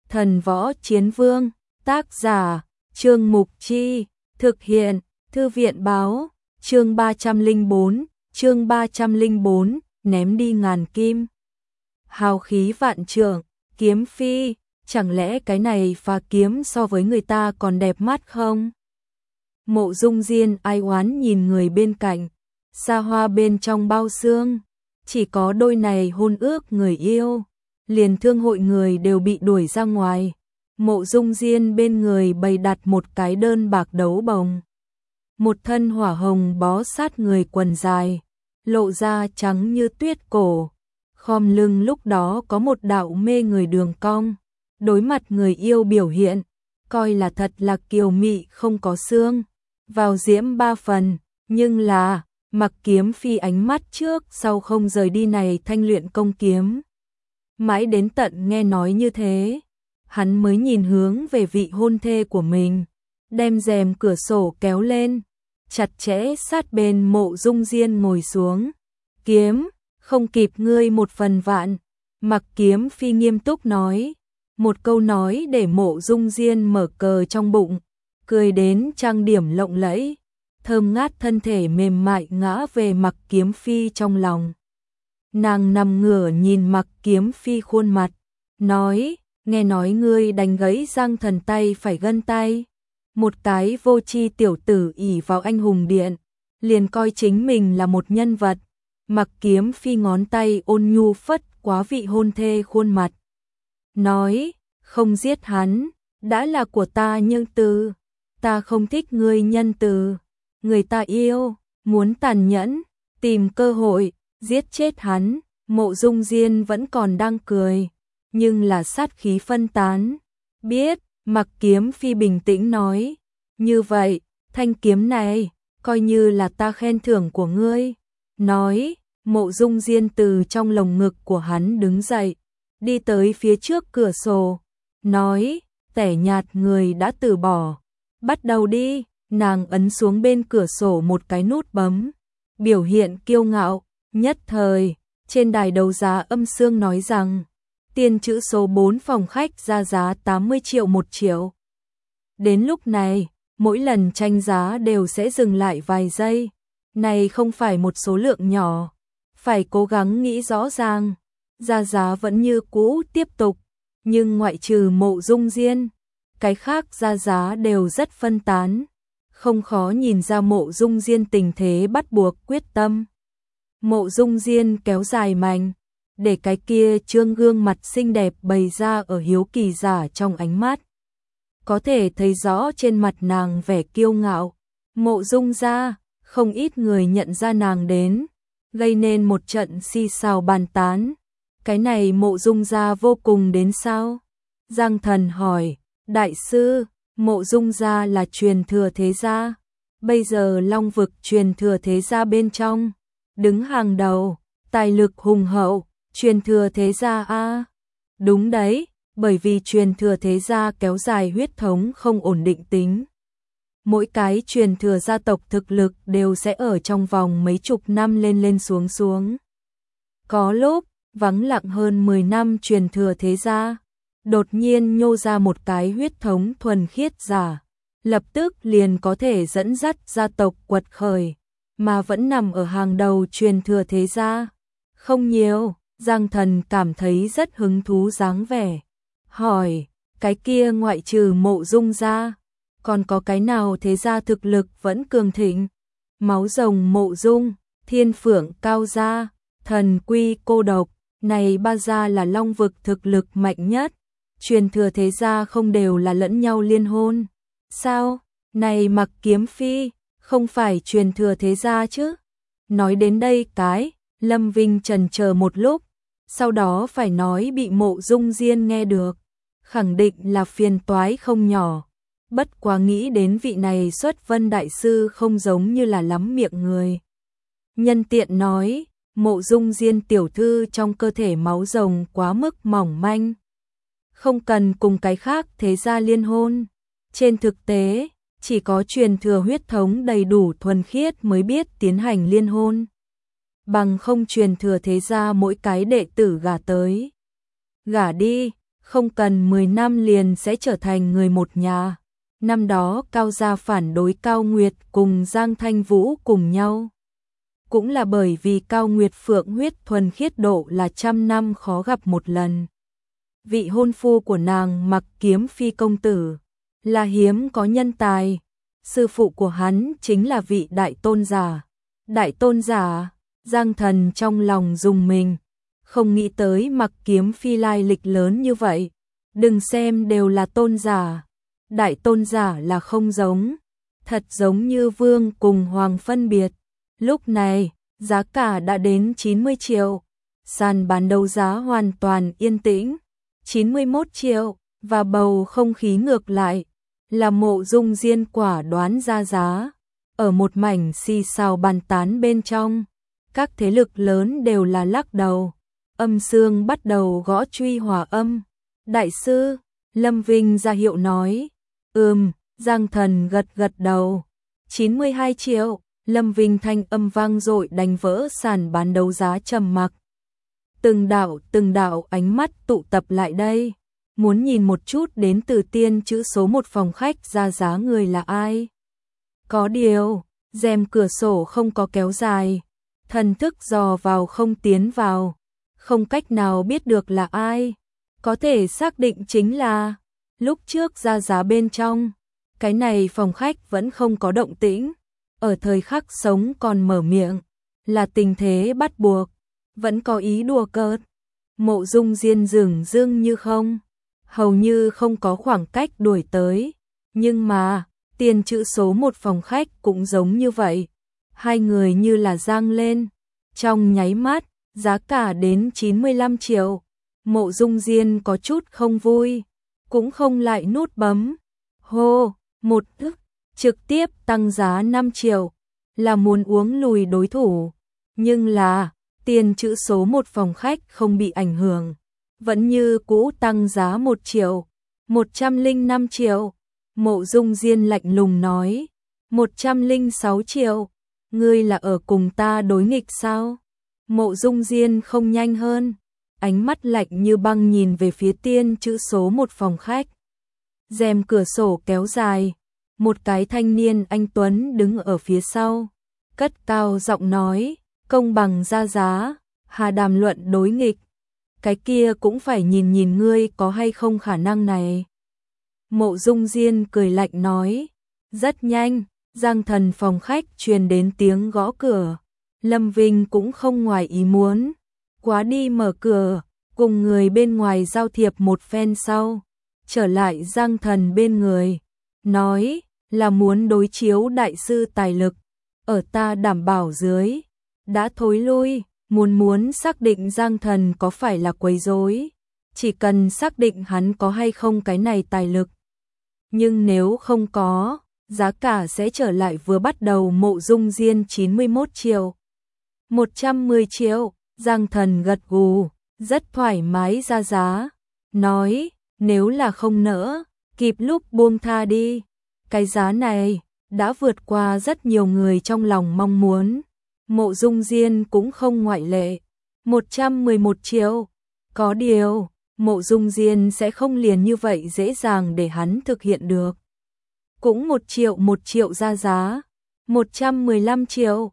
Thần Võ Chiến Vương, tác giả, Trương Mục Chi, thực hiện, Thư viện báo, chương 304, ném đi ngàn kim. Hào khí vạn trượng, kiếm phi, chẳng lẽ cái này phá kiếm so với người ta còn đẹp mắt không? Mộ Dung Diên ai oán nhìn người bên cạnh, xa hoa bên trong bao xương, chỉ có đôi này hôn ước người yêu, liền thương hội người đều bị đuổi ra ngoài. Mộ Dung Diên bên người bày đặt một cái đơn bạc đấu bồng, một thân hỏa hồng bó sát người quần dài, lộ ra trắng như tuyết cổ, khom lưng lúc đó có một đạo mê người đường cong, đối mặt người yêu biểu hiện, coi là thật là kiều mị không có xương, vào diễm ba phần, nhưng là, Mặc Kiếm Phi ánh mắt trước sau không rời đi này thanh luyện công kiếm. Mãi đến tận nghe nói như thế, hắn mới nhìn hướng về vị hôn thê của mình, đem rèm cửa sổ kéo lên, chặt chẽ sát bên Mộ Dung Diên ngồi xuống. Kiếm, không kịp ngươi một phần vạn, Mặc Kiếm Phi nghiêm túc nói, một câu nói để Mộ Dung Diên mở cờ trong bụng, cười đến trang điểm lộng lẫy, thơm ngát thân thể mềm mại ngã về Mặc Kiếm Phi trong lòng. Nàng nằm ngửa nhìn Mặc Kiếm Phi khuôn mặt, nói, nghe nói ngươi đánh gãy răng thần tay phải gân tay. Một cái vô tri tiểu tử ỷ vào anh hùng điện, liền coi chính mình là một nhân vật. Mặc Kiếm Phi ngón tay ôn nhu phất quá vị hôn thê khuôn mặt, nói, không giết hắn, đã là của ta nhưng từ, ta không thích ngươi nhân từ, người ta yêu, muốn tàn nhẫn, tìm cơ hội, giết chết hắn. Mộ Dung Diên vẫn còn đang cười, nhưng là sát khí phân tán. Biết, Mặc Kiếm Phi bình tĩnh nói, như vậy, thanh kiếm này, coi như là ta khen thưởng của ngươi. Nói, Mộ Dung Diên từ trong lồng ngực của hắn đứng dậy, đi tới phía trước cửa sổ, nói, tẻ nhạt người đã từ bỏ, bắt đầu đi. Nàng ấn xuống bên cửa sổ một cái nút bấm, biểu hiện kiêu ngạo, nhất thời, trên đài đấu giá âm xương nói rằng, tiền chữ số 4 phòng khách ra giá 80 triệu 1 triệu. Đến lúc này, mỗi lần tranh giá đều sẽ dừng lại vài giây, này không phải một số lượng nhỏ, phải cố gắng nghĩ rõ ràng, ra giá vẫn như cũ tiếp tục, nhưng ngoại trừ Mộ Dung Diên, cái khác ra giá đều rất phân tán. Không khó nhìn ra Mộ Dung Diên tình thế bắt buộc quyết tâm. Mộ Dung Diên kéo dài mảnh, để cái kia trương gương mặt xinh đẹp bày ra ở hiếu kỳ giả trong ánh mắt. Có thể thấy rõ trên mặt nàng vẻ kiêu ngạo. Mộ Dung gia, không ít người nhận ra nàng đến, gây nên một trận xì xào bàn tán. Cái này Mộ Dung gia vô cùng đến sao? Giang Thần hỏi, đại sư, Mộ Dung gia là truyền thừa thế gia, bây giờ Long vực truyền thừa thế gia bên trong, đứng hàng đầu, tài lực hùng hậu, truyền thừa thế gia a. Đúng đấy, bởi vì truyền thừa thế gia kéo dài huyết thống không ổn định tính. Mỗi cái truyền thừa gia tộc thực lực đều sẽ ở trong vòng mấy chục năm lên lên xuống xuống. Có lúc, vắng lặng hơn 10 năm truyền thừa thế gia, đột nhiên nhô ra một cái huyết thống thuần khiết giả, lập tức liền có thể dẫn dắt gia tộc quật khởi, mà vẫn nằm ở hàng đầu truyền thừa thế gia. Không nhiều, Giang Thần cảm thấy rất hứng thú dáng vẻ. Hỏi, cái kia ngoại trừ Mộ Dung gia, còn có cái nào thế gia thực lực vẫn cường thịnh? Máu rồng Mộ Dung, Thiên Phượng Cao gia, Thần Quy Cô Độc, này ba gia là Long vực thực lực mạnh nhất. Truyền thừa thế gia không đều là lẫn nhau liên hôn. Sao? Này Mặc Kiếm Phi, không phải truyền thừa thế gia chứ? Nói đến đây cái, Lâm Vinh chần chờ một lúc, sau đó phải nói bị Mộ Dung Diên nghe được, khẳng định là phiền toái không nhỏ. Bất quá nghĩ đến vị này Xuất Vân đại sư không giống như là lắm miệng người. Nhân tiện nói, Mộ Dung Diên tiểu thư trong cơ thể máu rồng quá mức mỏng manh, không cần cùng cái khác thế gia liên hôn. Trên thực tế, chỉ có truyền thừa huyết thống đầy đủ thuần khiết mới biết tiến hành liên hôn. Bằng không truyền thừa thế gia mỗi cái đệ tử gả tới, gả đi, không cần 10 năm liền sẽ trở thành người một nhà. Năm đó Cao gia phản đối Cao Nguyệt cùng Giang Thanh Vũ cùng nhau. Cũng là bởi vì Cao Nguyệt phượng huyết thuần khiết độ là trăm năm khó gặp một lần. Vị hôn phu của nàng Mặc Kiếm Phi công tử là hiếm có nhân tài. Sư phụ của hắn chính là vị đại tôn giả. Đại tôn giả, Giang Thần trong lòng rùng mình, không nghĩ tới Mặc Kiếm Phi lai lịch lớn như vậy. Đừng xem đều là tôn giả, đại tôn giả là không giống, thật giống như vương cùng hoàng phân biệt. Lúc này, giá cả đã đến 90 triệu, sàn bán đấu giá hoàn toàn yên tĩnh, 91 triệu, và bầu không khí ngược lại, là Mộ Dung Diên quả đoán ra giá. Ở một mảnh xì xào bàn tán bên trong, các thế lực lớn đều là lắc đầu. Âm Dương bắt đầu gõ truy hòa âm. Đại sư, Lâm Vinh ra hiệu nói. Giang Thần gật gật đầu. 92 triệu, Lâm Vinh thanh âm vang dội đánh vỡ sàn bán đấu giá trầm mặc. Từng đạo ánh mắt tụ tập lại đây, muốn nhìn một chút đến từ tiên chữ số một phòng khách ra giá người là ai. Có điều, rèm cửa sổ không có kéo dài, thần thức dò vào không tiến vào, không cách nào biết được là ai. Có thể xác định chính là lúc trước ra giá bên trong, cái này phòng khách vẫn không có động tĩnh. Ở thời khắc sống còn mở miệng, là tình thế bắt buộc, vẫn có ý đùa cợt. Mộ Dung Diên dửng dưng như không, hầu như không có khoảng cách đuổi tới, nhưng mà tiền chữ số một phòng khách cũng giống như vậy. Hai người như là giang lên, trong nháy mắt, giá cả đến 95 triệu. Mộ Dung Diên có chút không vui, cũng không lại nút bấm. Hô, một thức, trực tiếp tăng giá 5 triệu, là muốn uống lùi đối thủ. Nhưng là, tiền chữ số một phòng khách không bị ảnh hưởng, vẫn như cũ tăng giá 1 triệu, 105 triệu. Mộ Dung Diên lạnh lùng nói, 106 triệu, ngươi là ở cùng ta đối nghịch sao? Mộ Dung Diên không nhanh hơn, ánh mắt lạnh như băng nhìn về phía tiên chữ số một phòng khách. Rèm cửa sổ kéo dài, một cái thanh niên anh tuấn đứng ở phía sau, cất cao giọng nói, công bằng ra giá, hà đàm luận đối nghịch, cái kia cũng phải nhìn nhìn ngươi có hay không khả năng này. Mộ Dung Diên cười lạnh nói, rất nhanh, Giang Thần phòng khách truyền đến tiếng gõ cửa. Lâm Vinh cũng không ngoài ý muốn, quá đi mở cửa, cùng người bên ngoài giao thiệp một phen sau, trở lại Giang Thần bên người, nói là muốn đối chiếu đại sư tài lực, ở ta đảm bảo dưới, đã thối lui, muốn xác định Giang Thần có phải là quấy rối, chỉ cần xác định hắn có hay không cái này tài lực. Nhưng nếu không có, giá cả sẽ trở lại vừa bắt đầu. Mộ Dung Diên 91 triệu. 110 triệu, Giang Thần gật gù, rất thoải mái ra giá, nói, nếu là không nỡ, kịp lúc buông tha đi. Cái giá này, đã vượt qua rất nhiều người trong lòng mong muốn. Mộ Dung Diên cũng không ngoại lệ, 111 triệu. Có điều, Mộ Dung Diên sẽ không liền như vậy dễ dàng để hắn thực hiện được. Cũng 1 triệu ra giá, 115 triệu.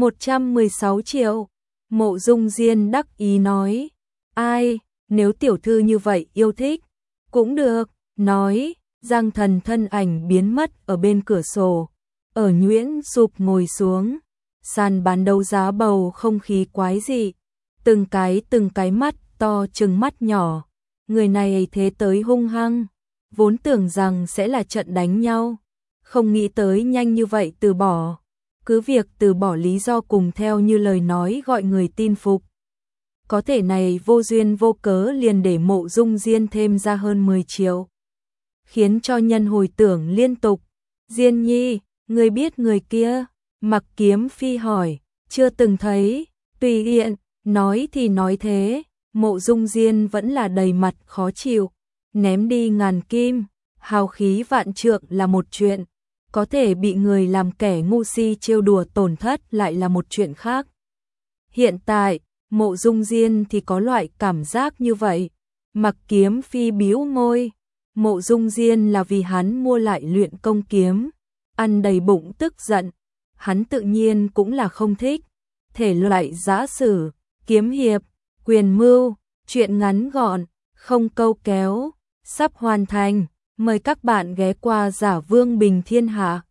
116 triệu. Mộ Dung Diên đắc ý nói, ai, nếu tiểu thư như vậy yêu thích, cũng được, nói, Giang Thần thân ảnh biến mất ở bên cửa sổ, ở nhuyễn sụp ngồi xuống, sàn bán đấu giá bầu không khí quái dị, từng cái mắt to trừng mắt nhỏ, người này thế tới hung hăng, vốn tưởng rằng sẽ là trận đánh nhau, không nghĩ tới nhanh như vậy từ bỏ. Cứ việc từ bỏ lý do cùng theo như lời nói gọi người tin phục. Có thể này vô duyên vô cớ liền để Mộ Dung Diên thêm ra hơn 10 triệu. Khiến cho nhân hồi tưởng liên tục. Diên nhi, người biết người kia? Mặc Kiếm Phi hỏi, chưa từng thấy, tùy tiện, nói thì nói thế. Mộ Dung Diên vẫn là đầy mặt khó chịu. Ném đi ngàn kim, hào khí vạn trượng là một chuyện. Có thể bị người làm kẻ ngu si trêu đùa tổn thất lại là một chuyện khác. Hiện tại, Mộ Dung Diên thì có loại cảm giác như vậy. Mặc Kiếm Phi bĩu môi, Mộ Dung Diên là vì hắn mua lại luyện công kiếm, ăn đầy bụng tức giận, hắn tự nhiên cũng là không thích. Thể loại giã sử, kiếm hiệp, quyền mưu, truyện ngắn gọn, không câu kéo, sắp hoàn thành, mời các bạn ghé qua Giả Vương Bình Thiên Hạ.